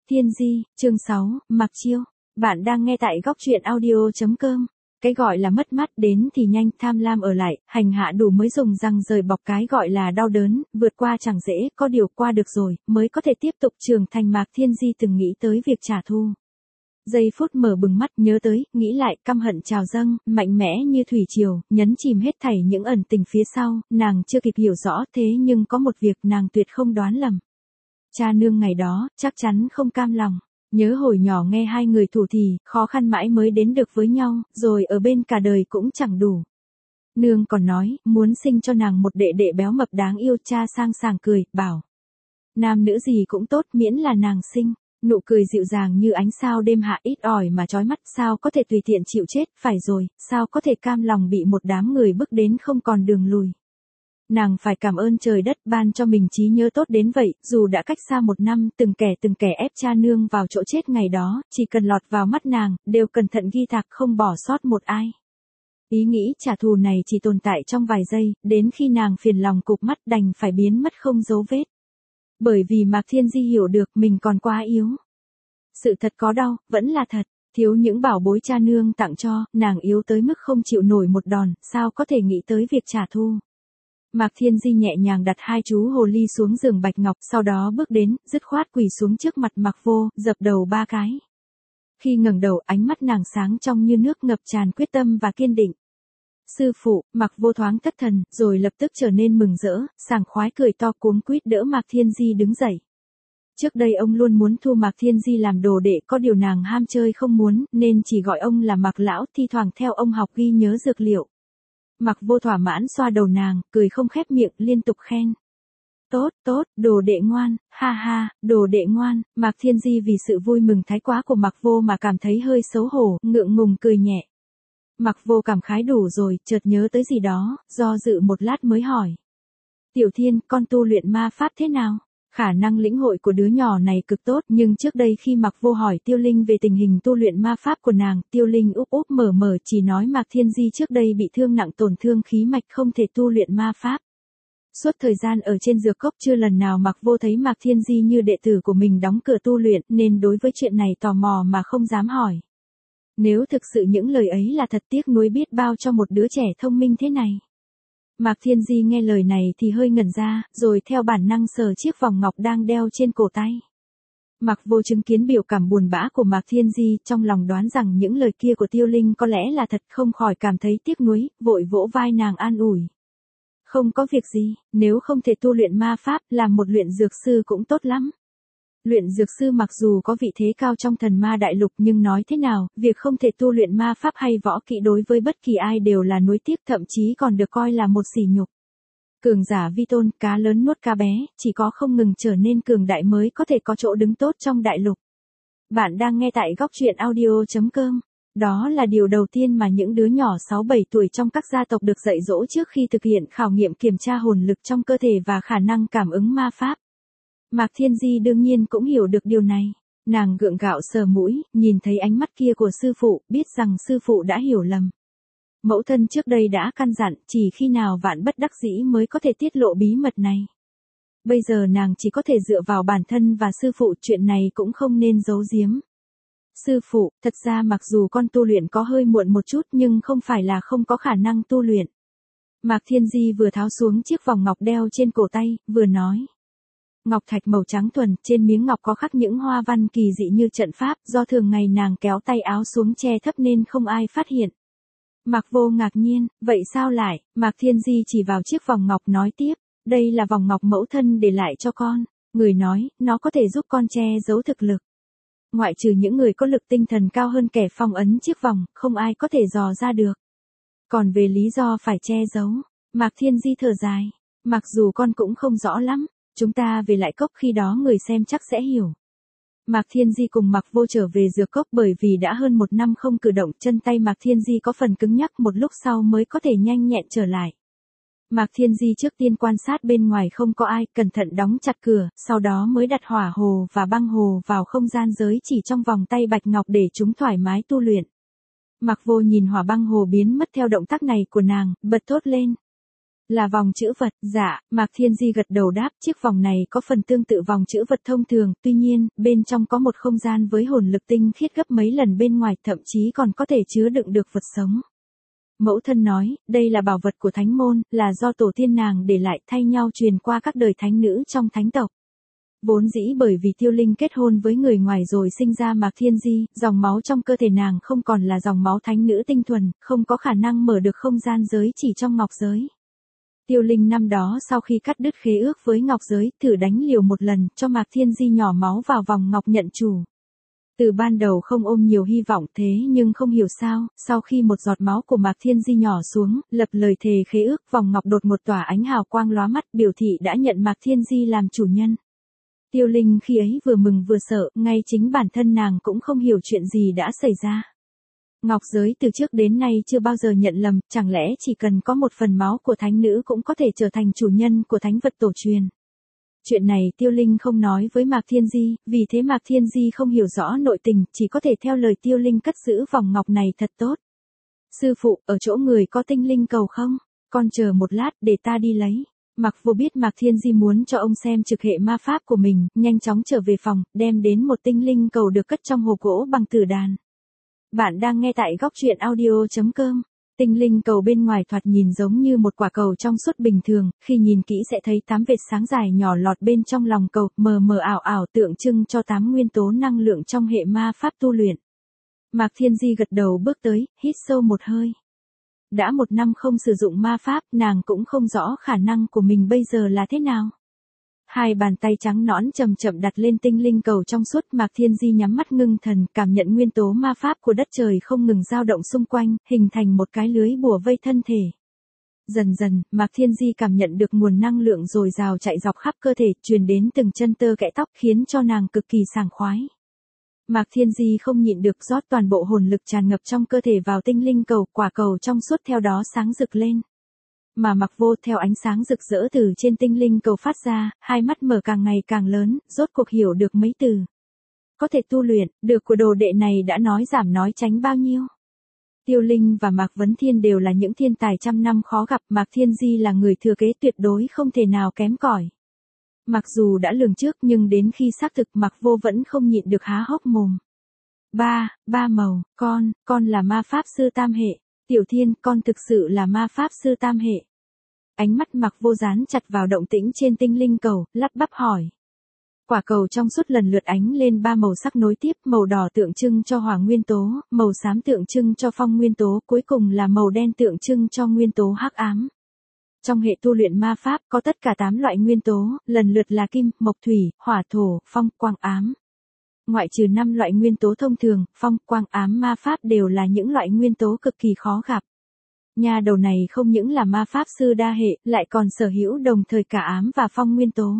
Thiên Di, chương 6, Mặc Chiêu. Bạn đang nghe tại góc truyện audio.com. Cái gọi là mất mát đến thì nhanh, tham lam ở lại, hành hạ đủ mới dùng răng rời bọc, cái gọi là đau đớn, vượt qua chẳng dễ, có điều qua được rồi, mới có thể tiếp tục trưởng thành. Mạc Thiên Di từng nghĩ tới việc trả thù. Giây phút mở bừng mắt, nhớ tới, nghĩ lại, căm hận trào dâng, mạnh mẽ như thủy triều, nhấn chìm hết thảy những ẩn tình phía sau, nàng chưa kịp hiểu rõ, thế nhưng có một việc nàng tuyệt không đoán lầm. Cha nương ngày đó, chắc chắn không cam lòng. Nhớ hồi nhỏ nghe hai người thủ thỉ, khó khăn mãi mới đến được với nhau, rồi ở bên cả đời cũng chẳng đủ. Nương còn nói, muốn sinh cho nàng một đệ đệ béo mập đáng yêu. Cha sang sảng cười, bảo. Nam nữ gì cũng tốt, miễn là nàng sinh. Nụ cười dịu dàng như ánh sao đêm hạ, ít ỏi mà chói mắt. Sao có thể tùy tiện chịu chết, phải rồi, sao có thể cam lòng bị một đám người bức đến không còn đường lùi. Nàng phải cảm ơn trời đất ban cho mình trí nhớ tốt đến vậy, dù đã cách xa 1 năm, từng kẻ ép cha nương vào chỗ chết ngày đó, chỉ cần lọt vào mắt nàng, đều cẩn thận ghi tạc không bỏ sót một ai. Ý nghĩ trả thù này chỉ tồn tại trong vài giây, đến khi nàng phiền lòng cụp mắt đành phải biến mất không dấu vết. Bởi vì Mạc Thiên Di hiểu được mình còn quá yếu. Sự thật có đau, vẫn là thật. Thiếu những bảo bối cha nương tặng cho, nàng yếu tới mức không chịu nổi một đòn, sao có thể nghĩ tới việc trả thù. Mạc Thiên Di nhẹ nhàng đặt hai chú hồ ly xuống giường bạch ngọc, sau đó bước đến, dứt khoát quỳ xuống trước mặt Mạc Vô, dập đầu 3 cái. Khi ngẩng đầu, ánh mắt nàng sáng trong như nước, ngập tràn quyết tâm và kiên định. Sư phụ, Mạc Vô thoáng thất thần, rồi lập tức trở nên mừng rỡ, sảng khoái cười to, cuống quýt đỡ Mạc Thiên Di đứng dậy. Trước đây ông luôn muốn thu Mạc Thiên Di làm đồ đệ, có điều nàng ham chơi không muốn, nên chỉ gọi ông là Mạc lão, thi thoảng theo ông học ghi nhớ dược liệu. Mạc Vô thỏa mãn xoa đầu nàng, cười không khép miệng, liên tục khen. Tốt, tốt, đồ đệ ngoan, ha ha, đồ đệ ngoan. Mạc Thiên Di vì sự vui mừng thái quá của Mạc Vô mà cảm thấy hơi xấu hổ, ngượng ngùng cười nhẹ. Mạc Vô cảm khái đủ rồi, chợt nhớ tới gì đó, do dự một lát mới hỏi. Tiểu Thiên, con tu luyện ma pháp thế nào? Khả năng lĩnh hội của đứa nhỏ này cực tốt, nhưng trước đây khi Mạc Vô hỏi Tiêu Linh về tình hình tu luyện ma pháp của nàng, Tiêu Linh úp úp mở mở chỉ nói Mạc Thiên Di trước đây bị thương nặng, tổn thương khí mạch, không thể tu luyện ma pháp. Suốt thời gian ở trên dược cốc chưa lần nào Mạc Vô thấy Mạc Thiên Di như đệ tử của mình đóng cửa tu luyện, nên đối với chuyện này tò mò mà không dám hỏi. Nếu thực sự những lời ấy là thật, tiếc nuối biết bao cho một đứa trẻ thông minh thế này. Mạc Thiên Di nghe lời này thì hơi ngẩn ra, rồi theo bản năng sờ chiếc vòng ngọc đang đeo trên cổ tay. Mạc Vô chứng kiến biểu cảm buồn bã của Mạc Thiên Di, trong lòng đoán rằng những lời kia của Tiêu Linh có lẽ là thật, không khỏi cảm thấy tiếc nuối, vội vỗ vai nàng an ủi. Không có việc gì, nếu không thể tu luyện ma pháp, làm một luyện dược sư cũng tốt lắm. Luyện dược sư mặc dù có vị thế cao trong thần ma đại lục, nhưng nói thế nào, việc không thể tu luyện ma pháp hay võ kỹ đối với bất kỳ ai đều là nuối tiếc, thậm chí còn được coi là một sỉ nhục. Cường giả vi tôn, cá lớn nuốt cá bé, chỉ có không ngừng trở nên cường đại mới có thể có chỗ đứng tốt trong đại lục. Bạn đang nghe tại góc truyện audio.com. Đó là điều đầu tiên mà những đứa nhỏ 6-7 tuổi trong các gia tộc được dạy dỗ trước khi thực hiện khảo nghiệm kiểm tra hồn lực trong cơ thể và khả năng cảm ứng ma pháp. Mạc Thiên Di đương nhiên cũng hiểu được điều này. Nàng gượng gạo sờ mũi, nhìn thấy ánh mắt kia của sư phụ, biết rằng sư phụ đã hiểu lầm. Mẫu thân trước đây đã căn dặn, chỉ khi nào vạn bất đắc dĩ mới có thể tiết lộ bí mật này. Bây giờ nàng chỉ có thể dựa vào bản thân và sư phụ, chuyện này cũng không nên giấu giếm. Sư phụ, thật ra mặc dù con tu luyện có hơi muộn một chút nhưng không phải là không có khả năng tu luyện. Mạc Thiên Di vừa tháo xuống chiếc vòng ngọc đeo trên cổ tay, vừa nói. Ngọc thạch màu trắng thuần, trên miếng ngọc có khắc những hoa văn kỳ dị như trận pháp, do thường ngày nàng kéo tay áo xuống che thấp nên không ai phát hiện. Mạc Vô ngạc nhiên, vậy sao lại? Mạc Thiên Di chỉ vào chiếc vòng ngọc nói tiếp, đây là vòng ngọc mẫu thân để lại cho con. Người nói, nó có thể giúp con che giấu thực lực. Ngoại trừ những người có lực tinh thần cao hơn kẻ phong ấn chiếc vòng, không ai có thể dò ra được. Còn về lý do phải che giấu, Mạc Thiên Di thở dài, mặc dù con cũng không rõ lắm. Chúng ta về lại cốc, khi đó người xem chắc sẽ hiểu. Mạc Thiên Di cùng Mạc Vô trở về dược cốc, bởi vì đã hơn 1 năm không cử động, chân tay Mạc Thiên Di có phần cứng nhắc, một lúc sau mới có thể nhanh nhẹn trở lại. Mạc Thiên Di trước tiên quan sát bên ngoài không có ai, cẩn thận đóng chặt cửa, sau đó mới đặt hỏa hồ và băng hồ vào không gian giới chỉ trong vòng tay bạch ngọc để chúng thoải mái tu luyện. Mạc Vô nhìn hỏa băng hồ biến mất theo động tác này của nàng, bật thốt lên. Là vòng chữ vật, dạ, Mạc Thiên Di gật đầu đáp, chiếc vòng này có phần tương tự vòng chữ vật thông thường, tuy nhiên, bên trong có một không gian với hồn lực tinh khiết gấp mấy lần bên ngoài, thậm chí còn có thể chứa đựng được vật sống. Mẫu thân nói, đây là bảo vật của thánh môn, là do tổ tiên nàng để lại thay nhau truyền qua các đời thánh nữ trong thánh tộc. Vốn dĩ bởi vì Tiêu Linh kết hôn với người ngoài rồi sinh ra Mạc Thiên Di, dòng máu trong cơ thể nàng không còn là dòng máu thánh nữ tinh thuần, không có khả năng mở được không gian giới chỉ trong ngọc giới. Tiêu Linh năm đó sau khi cắt đứt khế ước với ngọc giới, thử đánh liều một lần, cho Mạc Thiên Di nhỏ máu vào vòng ngọc nhận chủ. Từ ban đầu không ôm nhiều hy vọng thế nhưng không hiểu sao, sau khi một giọt máu của Mạc Thiên Di nhỏ xuống, lập lời thề khế ước, vòng ngọc đột một tỏa ánh hào quang lóa mắt, biểu thị đã nhận Mạc Thiên Di làm chủ nhân. Tiêu Linh khi ấy vừa mừng vừa sợ, ngay chính bản thân nàng cũng không hiểu chuyện gì đã xảy ra. Ngọc giới từ trước đến nay chưa bao giờ nhận lầm, chẳng lẽ chỉ cần có một phần máu của thánh nữ cũng có thể trở thành chủ nhân của thánh vật tổ truyền. Chuyện này Tiêu Linh không nói với Mạc Thiên Di, vì thế Mạc Thiên Di không hiểu rõ nội tình, chỉ có thể theo lời Tiêu Linh cất giữ vòng ngọc này thật tốt. Sư phụ, ở chỗ người có tinh linh cầu không? Con chờ một lát để ta đi lấy. Mạc Vô biết Mạc Thiên Di muốn cho ông xem trực hệ ma pháp của mình, nhanh chóng trở về phòng, đem đến một tinh linh cầu được cất trong hộp gỗ bằng tử đàn. Bạn đang nghe tại góc truyện audio.com. Tinh linh cầu bên ngoài thoạt nhìn giống như một quả cầu trong suốt bình thường, khi nhìn kỹ sẽ thấy 8 vệt sáng dài nhỏ lọt bên trong lòng cầu, mờ mờ ảo ảo tượng trưng cho 8 nguyên tố năng lượng trong hệ ma pháp tu luyện. Mạc Thiên Di gật đầu bước tới, hít sâu một hơi. Đã 1 năm không sử dụng ma pháp, nàng cũng không rõ khả năng của mình bây giờ là thế nào. Hai bàn tay trắng nõn chậm chậm đặt lên tinh linh cầu trong suốt, Mạc Thiên Di nhắm mắt ngưng thần, cảm nhận nguyên tố ma pháp của đất trời không ngừng dao động xung quanh, hình thành một cái lưới bùa vây thân thể. Dần dần, Mạc Thiên Di cảm nhận được nguồn năng lượng dồi dào chạy dọc khắp cơ thể, truyền đến từng chân tơ kẽ tóc, khiến cho nàng cực kỳ sảng khoái. Mạc Thiên Di không nhịn được rót toàn bộ hồn lực tràn ngập trong cơ thể vào tinh linh cầu, quả cầu trong suốt theo đó sáng rực lên. Mà Mạc Vô theo ánh sáng rực rỡ từ trên tinh linh cầu phát ra, hai mắt mở càng ngày càng lớn, rốt cuộc hiểu được mấy từ. Có thể tu luyện, được của đồ đệ này đã nói giảm nói tránh bao nhiêu. Tiêu Linh và Mạc Vấn Thiên đều là những thiên tài trăm năm khó gặp, Mạc Thiên Di là người thừa kế tuyệt đối không thể nào kém cỏi. Mặc dù đã lường trước nhưng đến khi xác thực Mạc Vô vẫn không nhịn được há hốc mồm. Ba màu, con là ma pháp sư tam hệ. Tiểu Thiên, con thực sự là ma pháp sư tam hệ. Ánh mắt Mạc Vô dán chặt vào động tĩnh trên tinh linh cầu, lắp bắp hỏi. Quả cầu trong suốt lần lượt ánh lên 3 màu sắc nối tiếp, màu đỏ tượng trưng cho hỏa nguyên tố, màu xám tượng trưng cho phong nguyên tố, cuối cùng là màu đen tượng trưng cho nguyên tố hắc ám. Trong hệ tu luyện ma pháp có tất cả 8 loại nguyên tố, lần lượt là kim, mộc, thủy, hỏa, thổ, phong, quang, ám. Ngoại trừ 5 loại nguyên tố thông thường, phong, quang, ám ma pháp đều là những loại nguyên tố cực kỳ khó gặp. Nhà đầu này không những là ma pháp sư đa hệ, lại còn sở hữu đồng thời cả ám và phong nguyên tố.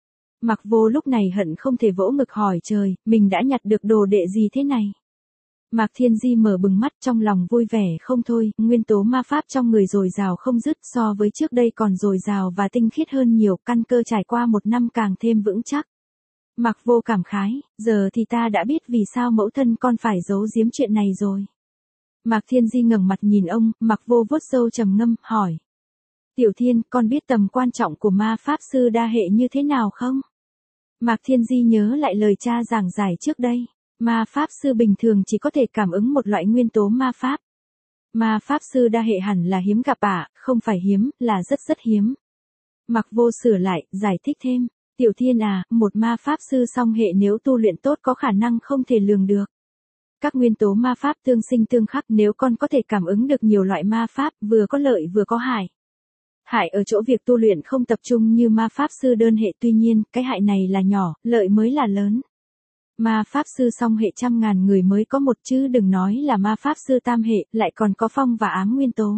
Mạc Vô lúc này hận không thể vỗ ngực hỏi trời, mình đã nhặt được đồ đệ gì thế này? Mạc Thiên Di mở bừng mắt trong lòng vui vẻ không thôi, nguyên tố ma pháp trong người dồi dào không dứt, so với trước đây còn dồi dào và tinh khiết hơn nhiều, căn cơ trải qua 1 năm càng thêm vững chắc. Mạc Vô cảm khái, giờ thì ta đã biết vì sao mẫu thân con phải giấu giếm chuyện này rồi. Mạc Thiên Di ngẩng mặt nhìn ông, Mạc Vô vuốt râu trầm ngâm, hỏi. Tiểu Thiên, con biết tầm quan trọng của ma pháp sư đa hệ như thế nào không? Mạc Thiên Di nhớ lại lời cha giảng giải trước đây. Ma pháp sư bình thường chỉ có thể cảm ứng một loại nguyên tố ma pháp. Ma pháp sư đa hệ hẳn là hiếm gặp không phải hiếm, là rất rất hiếm. Mạc Vô sửa lại, giải thích thêm. Tiểu Thiên một ma pháp sư song hệ nếu tu luyện tốt có khả năng không thể lường được. Các nguyên tố ma pháp tương sinh tương khắc, nếu con có thể cảm ứng được nhiều loại ma pháp, vừa có lợi vừa có hại. Hại ở chỗ việc tu luyện không tập trung như ma pháp sư đơn hệ, tuy nhiên, cái hại này là nhỏ, lợi mới là lớn. Ma pháp sư song hệ trăm ngàn người mới có một, chứ đừng nói là ma pháp sư tam hệ, lại còn có phong và ám nguyên tố.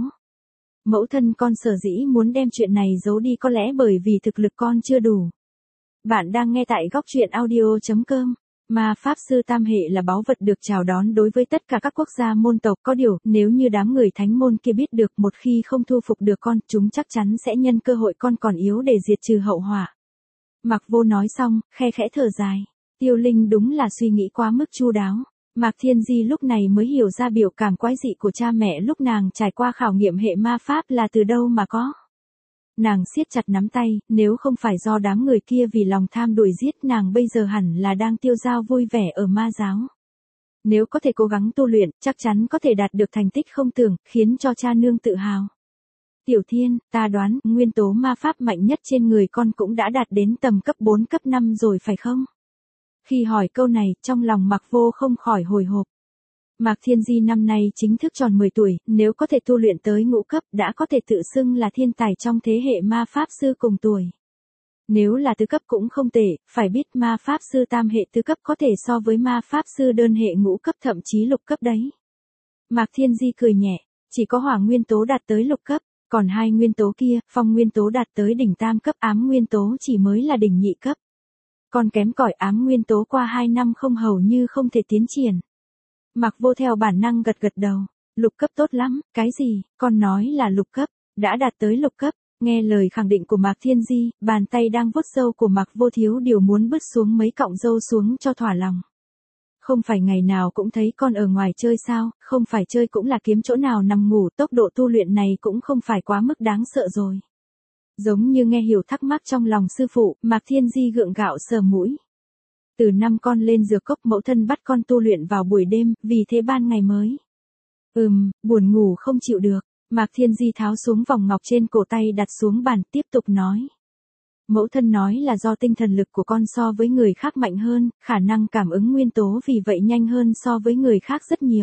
Mẫu thân con sở dĩ muốn đem chuyện này giấu đi có lẽ bởi vì thực lực con chưa đủ. Bạn đang nghe tại góc truyện audio.com. Ma pháp sư tam hệ là báu vật được chào đón đối với tất cả các quốc gia môn tộc, có điều, nếu như đám người thánh môn kia biết được, một khi không thu phục được con, chúng chắc chắn sẽ nhân cơ hội con còn yếu để diệt trừ hậu họa. Mạc Vô nói xong, khe khẽ thở dài. Tiêu Linh đúng là suy nghĩ quá mức chu đáo. Mạc Thiên Di lúc này mới hiểu ra biểu cảm quái dị của cha mẹ lúc nàng trải qua khảo nghiệm hệ ma pháp là từ đâu mà có. Nàng siết chặt nắm tay, nếu không phải do đám người kia vì lòng tham đuổi giết nàng bây giờ hẳn là đang tiêu dao vui vẻ ở ma giáo. Nếu có thể cố gắng tu luyện, chắc chắn có thể đạt được thành tích không tưởng, khiến cho cha nương tự hào. Tiểu Thiên, ta đoán, nguyên tố ma pháp mạnh nhất trên người con cũng đã đạt đến tầm cấp 4 cấp 5 rồi phải không? Khi hỏi câu này, trong lòng Mạc Vô không khỏi hồi hộp. Mạc Thiên Di năm nay chính thức tròn 10 tuổi, nếu có thể tu luyện tới ngũ cấp đã có thể tự xưng là thiên tài trong thế hệ ma pháp sư cùng tuổi. Nếu là tứ cấp cũng không tệ, phải biết ma pháp sư tam hệ tứ cấp có thể so với ma pháp sư đơn hệ ngũ cấp thậm chí lục cấp đấy. Mạc Thiên Di cười nhẹ, chỉ có hỏa nguyên tố đạt tới lục cấp, còn hai nguyên tố kia, phong nguyên tố đạt tới đỉnh tam cấp, ám nguyên tố chỉ mới là đỉnh nhị cấp. Còn kém cỏi ám nguyên tố qua 2 năm không hầu như không thể tiến triển. Mạc Vô theo bản năng gật gật đầu, lục cấp tốt lắm, cái gì, con nói là lục cấp, đã đạt tới lục cấp. Nghe lời khẳng định của Mạc Thiên Di, bàn tay đang vuốt râu của Mạc Vô thiếu điều muốn bứt xuống mấy cọng râu xuống cho thỏa lòng. Không phải ngày nào cũng thấy con ở ngoài chơi sao, không phải chơi cũng là kiếm chỗ nào nằm ngủ, tốc độ tu luyện này cũng không phải quá mức đáng sợ rồi. Giống như nghe hiểu thắc mắc trong lòng sư phụ, Mạc Thiên Di gượng gạo sờ mũi. Từ năm con lên dược cốc mẫu thân bắt con tu luyện vào buổi đêm, vì thế ban ngày mới. Buồn ngủ không chịu được. Mạc Thiên Di tháo xuống vòng ngọc trên cổ tay đặt xuống bàn tiếp tục nói. Mẫu thân nói là do tinh thần lực của con so với người khác mạnh hơn, khả năng cảm ứng nguyên tố vì vậy nhanh hơn so với người khác rất nhiều.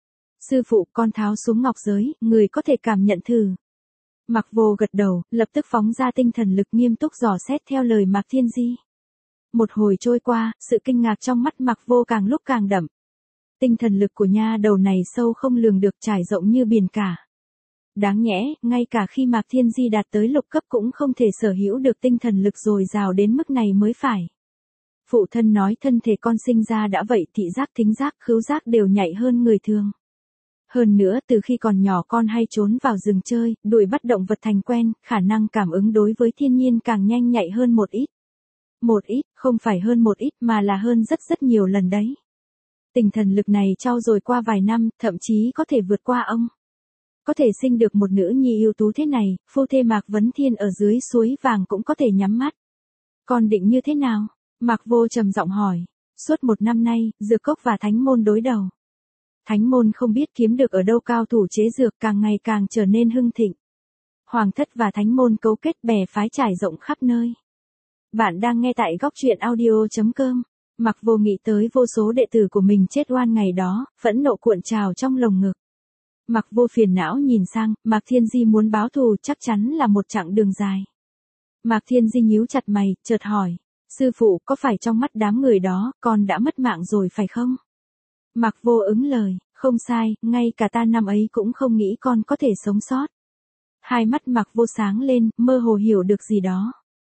Sư phụ, con tháo xuống ngọc giới, người có thể cảm nhận thử. Mạc Vô gật đầu, lập tức phóng ra tinh thần lực nghiêm túc dò xét theo lời Mạc Thiên Di. Một hồi trôi qua, sự kinh ngạc trong mắt Mạc Vô càng lúc càng đậm. Tinh thần lực của nha đầu này sâu không lường được, trải rộng như biển cả. Đáng nhẽ, ngay cả khi Mạc Thiên Di đạt tới lục cấp cũng không thể sở hữu được tinh thần lực dồi dào đến mức này mới phải. Phụ thân nói thân thể con sinh ra đã vậy, thị giác, thính giác, khứu giác đều nhạy hơn người thường. Hơn nữa, từ khi còn nhỏ con hay trốn vào rừng chơi, đuổi bắt động vật thành quen, khả năng cảm ứng đối với thiên nhiên càng nhanh nhạy hơn một ít. Một ít, không phải hơn một ít mà là hơn rất rất nhiều lần đấy. Tinh thần lực này trau dồi qua vài năm, thậm chí có thể vượt qua ông. Có thể sinh được một nữ nhi ưu tú thế này, phu thê Mạc Vấn Thiên ở dưới suối vàng cũng có thể nhắm mắt. Con định như thế nào? Mạc Vô trầm giọng hỏi. Suốt 1 năm nay, dược cốc và thánh môn đối đầu. Thánh môn không biết kiếm được ở đâu cao thủ chế dược càng ngày càng trở nên hưng thịnh. Hoàng thất và thánh môn cấu kết bè phái trải rộng khắp nơi. Bạn đang nghe tại góc truyện audio.com. Mạc Vô nghĩ tới vô số đệ tử của mình chết oan ngày đó, phẫn nộ cuộn trào trong lồng ngực. Mạc Vô phiền não nhìn sang, Mạc Thiên Di muốn báo thù chắc chắn là một chặng đường dài. Mạc Thiên Di nhíu chặt mày, chợt hỏi, sư phụ có phải trong mắt đám người đó, con đã mất mạng rồi phải không? Mạc Vô ứng lời, không sai, ngay cả ta năm ấy cũng không nghĩ con có thể sống sót. Hai mắt Mạc Vô sáng lên, mơ hồ hiểu được gì đó.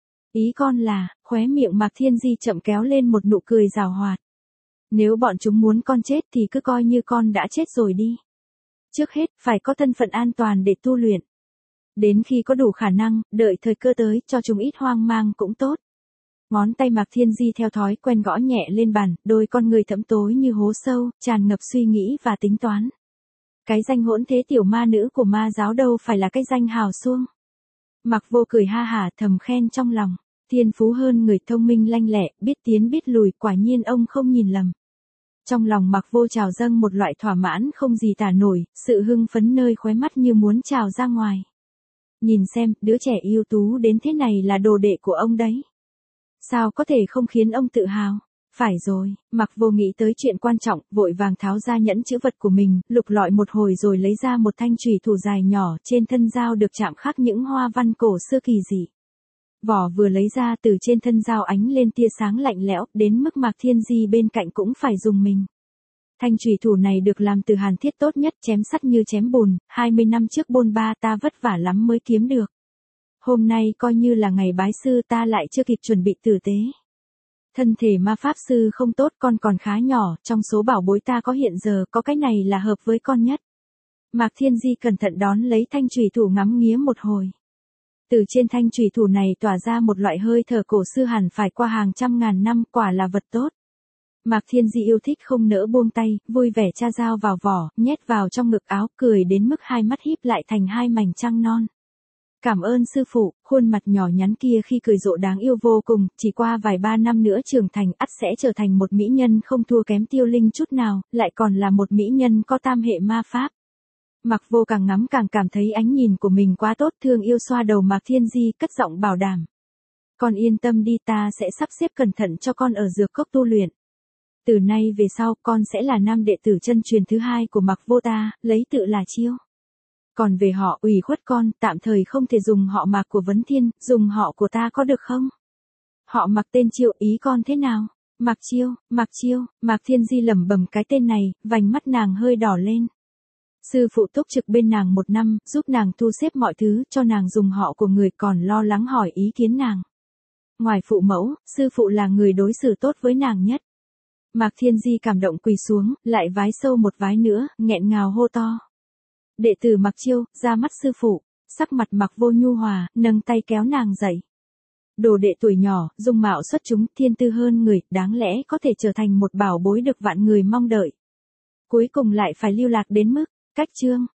Ý con là, khóe miệng Mạc Thiên Di chậm kéo lên một nụ cười giảo hoạt. Nếu bọn chúng muốn con chết thì cứ coi như con đã chết rồi đi. Trước hết, phải có thân phận an toàn để tu luyện. Đến khi có đủ khả năng, đợi thời cơ tới, cho chúng ít hoang mang cũng tốt. Ngón tay Mạc Thiên Di theo thói quen gõ nhẹ lên bàn, đôi con người thẫm tối như hố sâu, tràn ngập suy nghĩ và tính toán. Cái danh hỗn thế tiểu ma nữ của ma giáo đâu phải là cái danh hào xuông. Mạc Vô cười ha hả thầm khen trong lòng. Thiên phú hơn người, thông minh lanh lẹ, biết tiến biết lùi, quả nhiên ông không nhìn lầm. Trong lòng Mạc Vô trào dâng một loại thỏa mãn không gì tả nổi, sự hưng phấn nơi khóe mắt như muốn trào ra ngoài. Nhìn xem, đứa trẻ ưu tú đến thế này là đồ đệ của ông đấy. Sao có thể không khiến ông tự hào? Phải rồi, Mạc Vô nghĩ tới chuyện quan trọng, vội vàng tháo ra nhẫn chữ vật của mình, lục lọi một hồi rồi lấy ra một thanh chùy thủ dài nhỏ, trên thân dao được chạm khắc những hoa văn cổ xưa kỳ dị. Vỏ vừa lấy ra, từ trên thân dao ánh lên tia sáng lạnh lẽo, đến mức Mạc Thiên Di bên cạnh cũng phải dùng mình. Thanh chùy thủ này được làm từ hàn thiết tốt nhất, chém sắt như chém bùn, 20 năm trước bôn ba ta vất vả lắm mới kiếm được. Hôm nay coi như là ngày bái sư, ta lại chưa kịp chuẩn bị tử tế. Thân thể ma pháp sư không tốt, con còn khá nhỏ, trong số bảo bối ta có hiện giờ, có cái này là hợp với con nhất. Mạc Thiên Di cẩn thận đón lấy thanh chùy thủ ngắm nghía một hồi. Từ trên thanh chùy thủ này tỏa ra một loại hơi thở cổ xưa hẳn phải qua hàng trăm ngàn năm, quả là vật tốt. Mạc Thiên Di yêu thích không nỡ buông tay, vui vẻ tra dao vào vỏ, nhét vào trong ngực áo, cười đến mức hai mắt híp lại thành hai mảnh trăng non. Cảm ơn sư phụ, khuôn mặt nhỏ nhắn kia khi cười rộ đáng yêu vô cùng, chỉ qua vài ba năm nữa trưởng thành ắt sẽ trở thành một mỹ nhân không thua kém Tiêu Linh chút nào, lại còn là một mỹ nhân có tam hệ ma pháp. Mạc Vô càng ngắm càng cảm thấy ánh nhìn của mình quá tốt, thương yêu xoa đầu Mạc Thiên Di, cất giọng bảo đảm. Con yên tâm đi, ta sẽ sắp xếp cẩn thận cho con ở dược cốc tu luyện. Từ nay về sau con sẽ là nam đệ tử chân truyền thứ hai của Mạc Vô ta, lấy tự là Chiêu. Còn về họ ủy khuất con, tạm thời không thể dùng họ Mạc của Vấn Thiên, dùng họ của ta có được không? Họ Mạc tên Chiêu, ý con thế nào? Mạc Chiêu, Mạc Thiên Di lẩm bẩm cái tên này, vành mắt nàng hơi đỏ lên. Sư phụ túc trực bên nàng 1 năm, giúp nàng thu xếp mọi thứ, cho nàng dùng họ của người, còn lo lắng hỏi ý kiến nàng. Ngoài phụ mẫu, sư phụ là người đối xử tốt với nàng nhất. Mạc Thiên Di cảm động quỳ xuống, lại vái sâu một vái nữa, nghẹn ngào hô to. Đệ tử Mạc Chiêu, ra mắt sư phụ, sắc mặt Mạc Vô nhu hòa, nâng tay kéo nàng dậy. Đồ đệ tuổi nhỏ, dung mạo xuất chúng, thiên tư hơn người, đáng lẽ có thể trở thành một bảo bối được vạn người mong đợi. Cuối cùng lại phải lưu lạc đến mức, cách chương.